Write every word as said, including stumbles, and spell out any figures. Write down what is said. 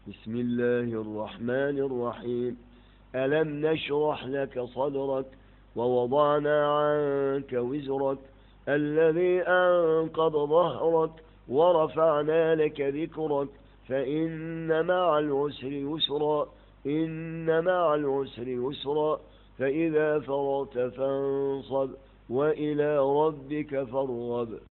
بسم الله الرحمن الرحيم. ألم نشرح لك صدرك ووضعنا عنك وزرك الذي أنقض ظهرك ورفعنا لك ذكرك فإن مع العسر يسرا إن مع العسر يسرا فإذا فرغت فانصب وإلى ربك فارغب.